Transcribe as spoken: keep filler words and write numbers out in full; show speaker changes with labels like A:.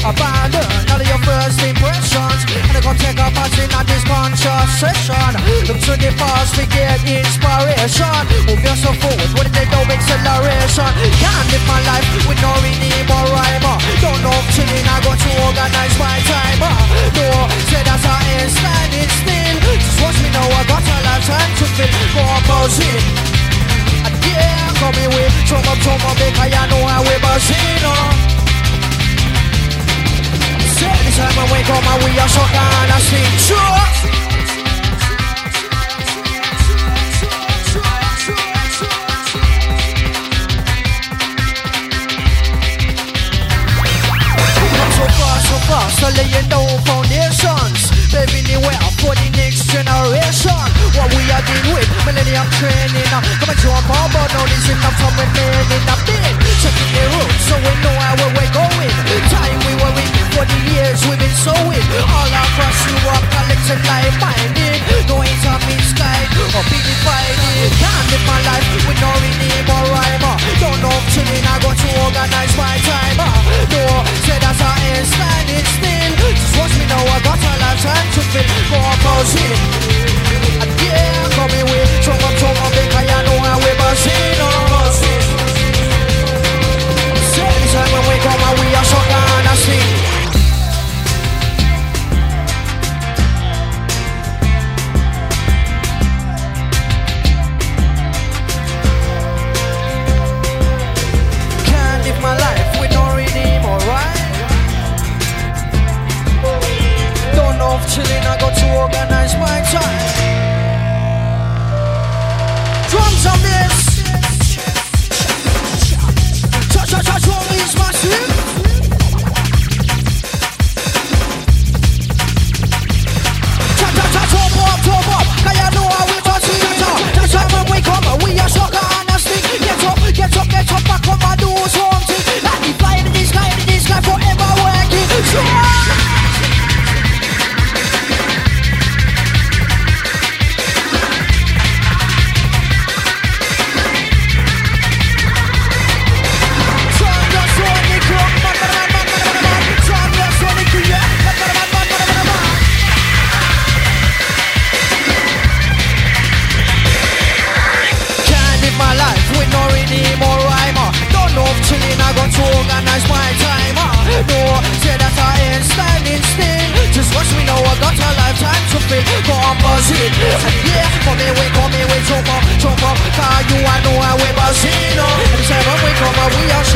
A: abandon all of your first impressions, and I gonna take a pass in on this conscious session. Look to the past to get inspiration. Move yourself forward when they no acceleration. Can't live my life with no rhythm or rhyme. Don't know if chilling, I got to organize my time. No, say that's how I ain't standing still. Just watch me now, I got a lifetime to fill. Go on, buzzing. And yeah, coming with drum up, drum up, because you know how we buzzing. Say anytime when we come and we are shot down and sing. Sure. So far, so far, so laying down foundations, paving the way for the next generation. What we are dealing with, millennium training. Come and jump on board, now this is enough from remaining a bit. Checking the route, so we know where we're going. Time we were waiting for the years we've been sowing. All across Europe, collecting life minded. No intermittent sky, or be divided. Can't live my life with no rhythm or rhyme. Don't know if chilling, I got to organize my time. No, say that's how I ain't standing still. Just watch me now, I got a lifetime to fill. Go on, buzzing. And yeah, coming with drum up, drum up, because you know how we buzzing. Say anytime when we come and we are shut down and sing. Can't live my life with no rhythm or rhyme. Don't know if chilling, I got to organize my time. Drums on this. Cha cha cha drum is massive. Cha cha cha drum up, drum up. 'Cause you know how we buzzing it up. That's why when we come, we are sugar and a stick. Get up, get up, get up, back up and do something. Like the fly in the sky, in the sky forever working. Sure. Chilling, I got to organize my time. Uh, no, say that I ain't standing still. Just watch me now, I got a lifetime to fill. Go on, buzzing. And yeah, come here, we come here, we jump up, jump up. Cause you I know how we buzzing. Uh, and say when we come up, we are